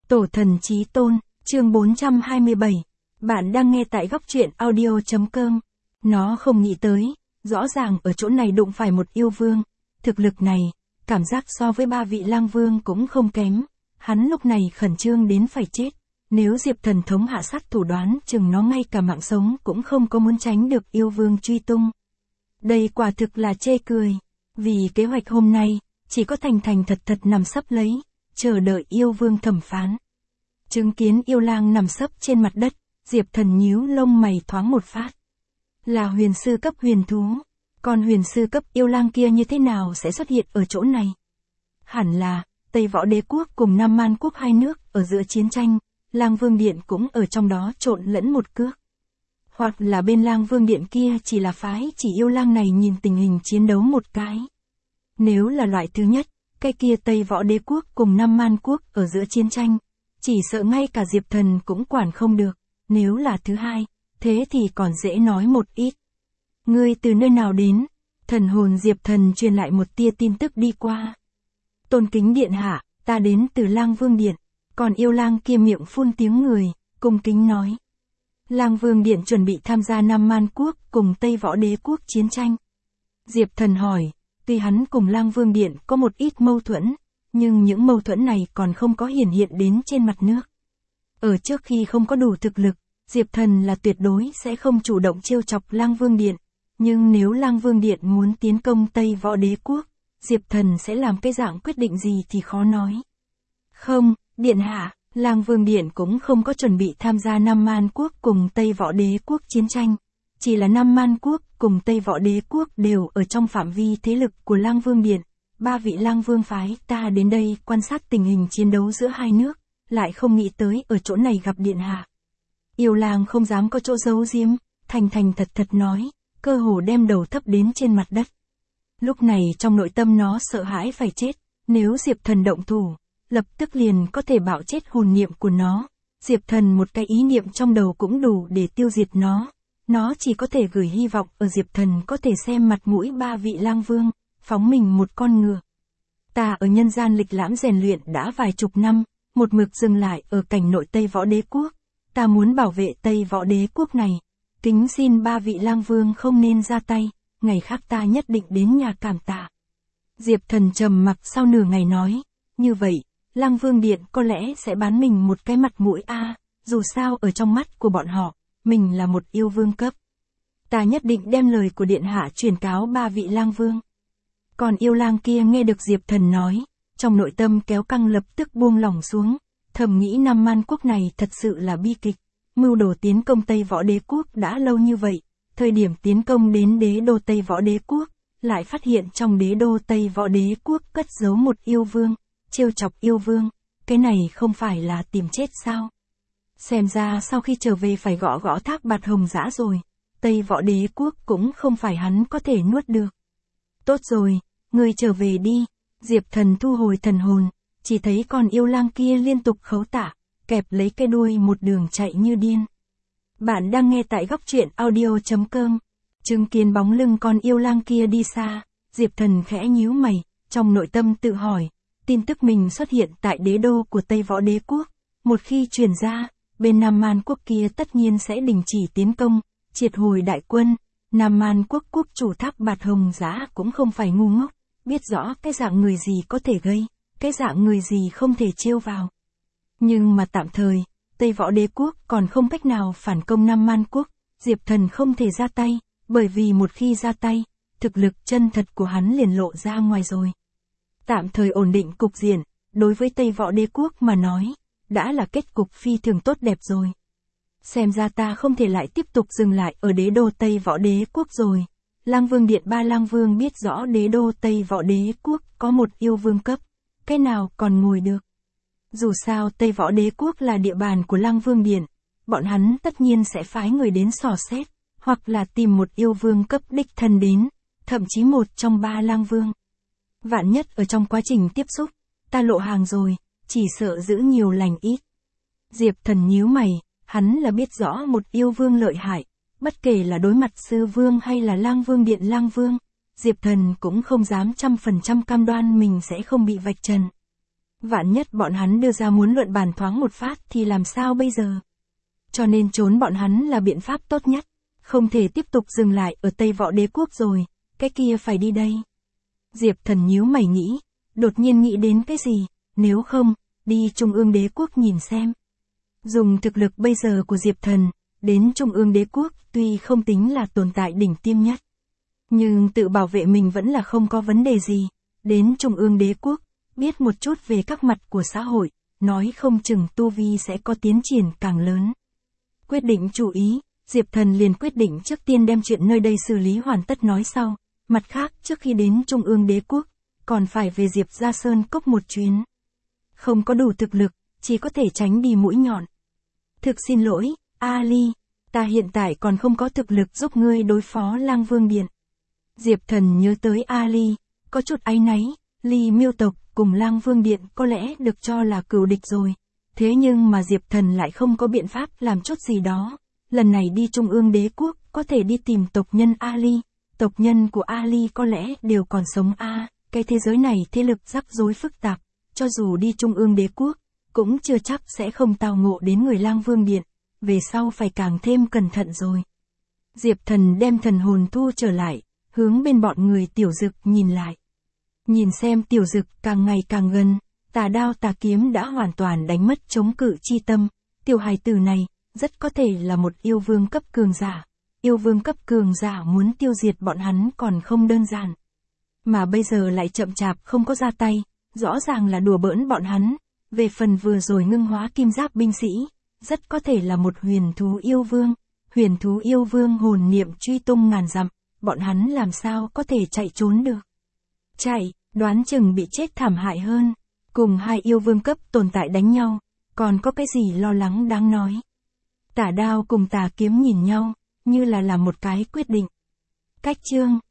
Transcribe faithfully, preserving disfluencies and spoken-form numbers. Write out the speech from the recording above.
Tổ thần chí tôn, chương bốn trăm hai mươi bảy. Bạn đang nghe tại góc truyện audio.com. Nó không nghĩ tới, rõ ràng ở chỗ này đụng phải một yêu vương. Thực lực này, cảm giác so với ba vị lang vương cũng không kém. Hắn lúc này khẩn trương đến phải chết. Nếu Diệp thần thống hạ sát thủ đoán chừng nó ngay cả mạng sống cũng không có muốn tránh được yêu vương truy tung. Đây quả thực là chê cười. Vì kế hoạch hôm nay, chỉ có thành thành thật thật nằm sấp lấy, chờ đợi yêu vương thẩm phán. Chứng kiến yêu lang nằm sấp trên mặt đất, Diệp thần nhíu lông mày thoáng một phát. Là huyền sư cấp huyền thú, còn huyền sư cấp yêu lang kia như thế nào sẽ xuất hiện ở chỗ này? Hẳn là, Tây Võ Đế Quốc cùng Nam Man Quốc hai nước ở giữa chiến tranh, Lang Vương Điện cũng ở trong đó trộn lẫn một cước. Hoặc là bên Lang Vương Điện kia chỉ là phái chỉ yêu lang này nhìn tình hình chiến đấu một cái. Nếu là loại thứ nhất, cái kia Tây Võ Đế Quốc cùng Nam Man Quốc ở giữa chiến tranh, chỉ sợ ngay cả Diệp thần cũng quản không được. Nếu là thứ hai, thế thì còn dễ nói một ít. Ngươi từ nơi nào đến? Thần hồn Diệp thần truyền lại một tia tin tức đi qua. Tôn kính điện hạ, ta đến từ Lang Vương Điện. Còn yêu lang kia miệng phun tiếng người, cung kính nói. Lang Vương Điện chuẩn bị tham gia Nam Man Quốc cùng Tây Võ Đế Quốc chiến tranh. Diệp thần hỏi, tuy hắn cùng Lang Vương Điện có một ít mâu thuẫn, nhưng những mâu thuẫn này còn không có hiển hiện đến trên mặt nước. Ở trước khi không có đủ thực lực, Diệp thần là tuyệt đối sẽ không chủ động trêu chọc Lang Vương Điện. Nhưng nếu Lang Vương Điện muốn tiến công Tây Võ Đế Quốc, Diệp thần sẽ làm cái dạng quyết định gì thì khó nói. Không, điện hạ, Lang Vương Điện cũng không có chuẩn bị tham gia Nam Man Quốc cùng Tây Võ Đế Quốc chiến tranh. Chỉ là Nam Man Quốc cùng Tây Võ Đế Quốc đều ở trong phạm vi thế lực của Lang Vương Điện. Ba vị Lang Vương phái ta đến đây quan sát tình hình chiến đấu giữa hai nước, lại không nghĩ tới ở chỗ này gặp điện hạ. Yêu lang không dám có chỗ giấu giếm, thành thành thật thật nói, cơ hồ đem đầu thấp đến trên mặt đất. Lúc này trong nội tâm nó sợ hãi phải chết, nếu Diệp thần động thủ, lập tức liền có thể bạo chết hồn niệm của nó. Diệp thần một cái ý niệm trong đầu cũng đủ để tiêu diệt nó. Nó chỉ có thể gửi hy vọng ở Diệp thần có thể xem mặt mũi ba vị lang vương, phóng mình một con ngựa. Ta ở nhân gian lịch lãm rèn luyện đã vài chục năm, một mực dừng lại ở cảnh nội Tây Võ Đế Quốc. Ta muốn bảo vệ Tây Võ Đế Quốc này. Kính xin ba vị lang vương không nên ra tay, ngày khác ta nhất định đến nhà cảm tạ. Diệp thần trầm mặc sau nửa ngày nói, như vậy, Lang Vương Điện có lẽ sẽ bán mình một cái mặt mũi a, à, dù sao ở trong mắt của bọn họ, mình là một yêu vương cấp. Ta nhất định đem lời của điện hạ truyền cáo ba vị lang vương. Còn yêu lang kia nghe được Diệp thần nói, trong nội tâm kéo căng lập tức buông lỏng xuống, thầm nghĩ Nam Man Quốc này thật sự là bi kịch. Mưu đồ tiến công Tây Võ Đế Quốc đã lâu như vậy, thời điểm tiến công đến đế đô Tây Võ Đế Quốc, lại phát hiện trong đế đô Tây Võ Đế Quốc cất giấu một yêu vương, trêu chọc yêu vương, cái này không phải là tìm chết sao? Xem ra sau khi trở về phải gõ gõ thác bạt hồng dã rồi, Tây Võ Đế Quốc cũng không phải hắn có thể nuốt được. Tốt rồi, ngươi trở về đi. Diệp thần thu hồi thần hồn, chỉ thấy con yêu lang kia liên tục khấu tạ, kẹp lấy cái đuôi một đường chạy như điên. Bạn đang nghe tại góc truyện audio.com. Chứng kiến bóng lưng con yêu lang kia đi xa, Diệp thần khẽ nhíu mày, trong nội tâm tự hỏi, tin tức mình xuất hiện tại đế đô của Tây Võ Đế Quốc, một khi truyền ra, bên Nam Man Quốc kia tất nhiên sẽ đình chỉ tiến công, triệt hồi đại quân. Nam Man Quốc quốc chủ Thác Bạt Hồng Dã cũng không phải ngu ngốc, biết rõ cái dạng người gì có thể gây, cái dạng người gì không thể trêu vào. Nhưng mà tạm thời, Tây Võ Đế Quốc còn không cách nào phản công Nam Man Quốc, Diệp thần không thể ra tay, bởi vì một khi ra tay, thực lực chân thật của hắn liền lộ ra ngoài rồi. Tạm thời ổn định cục diện, đối với Tây Võ Đế Quốc mà nói, đã là kết cục phi thường tốt đẹp rồi. Xem ra ta không thể lại tiếp tục dừng lại ở đế đô Tây Võ Đế Quốc rồi. Lang Vương Điện ba lang vương biết rõ đế đô Tây Võ Đế Quốc có một yêu vương cấp, cái nào còn ngồi được. Dù sao Tây Võ Đế Quốc là địa bàn của Lang Vương Điện, bọn hắn tất nhiên sẽ phái người đến dò xét, hoặc là tìm một yêu vương cấp đích thân đến, thậm chí một trong ba lang vương. Vạn nhất ở trong quá trình tiếp xúc, ta lộ hàng rồi, chỉ sợ giữ nhiều lành ít. Diệp thần nhíu mày, hắn là biết rõ một yêu vương lợi hại, bất kể là đối mặt sư vương hay là Lang Vương Điện lang vương, Diệp thần cũng không dám trăm phần trăm cam đoan mình sẽ không bị vạch trần. Vạn nhất bọn hắn đưa ra muốn luận bàn thoáng một phát thì làm sao bây giờ? Cho nên trốn bọn hắn là biện pháp tốt nhất. Không thể tiếp tục dừng lại ở Tây Võ Đế quốc rồi, cái kia phải đi đây. Diệp Thần nhíu mày nghĩ, đột nhiên nghĩ đến cái gì, nếu không, đi Trung ương Đế quốc nhìn xem. Dùng thực lực bây giờ của Diệp Thần, đến Trung ương Đế quốc tuy không tính là tồn tại đỉnh tiêm nhất. Nhưng tự bảo vệ mình vẫn là không có vấn đề gì. Đến Trung ương Đế quốc, biết một chút về các mặt của xã hội, nói không chừng tu vi sẽ có tiến triển càng lớn. Quyết định chú ý, Diệp Thần liền quyết định trước tiên đem chuyện nơi đây xử lý hoàn tất nói sau. Mặt khác trước khi đến Trung ương Đế quốc, còn phải về Diệp Gia Sơn Cốc một chuyến. Không có đủ thực lực, chỉ có thể tránh đi mũi nhọn. Thực xin lỗi, Ali, ta hiện tại còn không có thực lực giúp ngươi đối phó Lang Vương Điện. Diệp Thần nhớ tới Ali, có chút áy náy, Ly Miêu tộc cùng Lang Vương Điện có lẽ được cho là cừu địch rồi. Thế nhưng mà Diệp Thần lại không có biện pháp làm chút gì đó. Lần này đi Trung ương Đế quốc, có thể đi tìm tộc nhân Ali. Tộc nhân của Ali có lẽ đều còn sống a. À, cái thế giới này thế lực rắc rối phức tạp, cho dù đi Trung ương Đế quốc, cũng chưa chắc sẽ không tao ngộ đến người Lang Vương Điện, về sau phải càng thêm cẩn thận rồi. Diệp Thần đem thần hồn thu trở lại, hướng bên bọn người Tiểu Dực nhìn lại. Nhìn xem Tiểu Dực càng ngày càng gần, tà đao tà kiếm đã hoàn toàn đánh mất chống cự chi tâm. Tiểu hài tử này, rất có thể là một yêu vương cấp cường giả. Yêu vương cấp cường giả muốn tiêu diệt bọn hắn còn không đơn giản. Mà bây giờ lại chậm chạp không có ra tay, rõ ràng là đùa bỡn bọn hắn. Về phần vừa rồi ngưng hóa kim giáp binh sĩ, rất có thể là một huyền thú yêu vương. Huyền thú yêu vương hồn niệm truy tung ngàn dặm, bọn hắn làm sao có thể chạy trốn được. Chạy, đoán chừng bị chết thảm hại hơn. Cùng hai yêu vương cấp tồn tại đánh nhau, còn có cái gì lo lắng đáng nói. Tả đao cùng tà kiếm nhìn nhau, như là làm một cái quyết định. Cách chương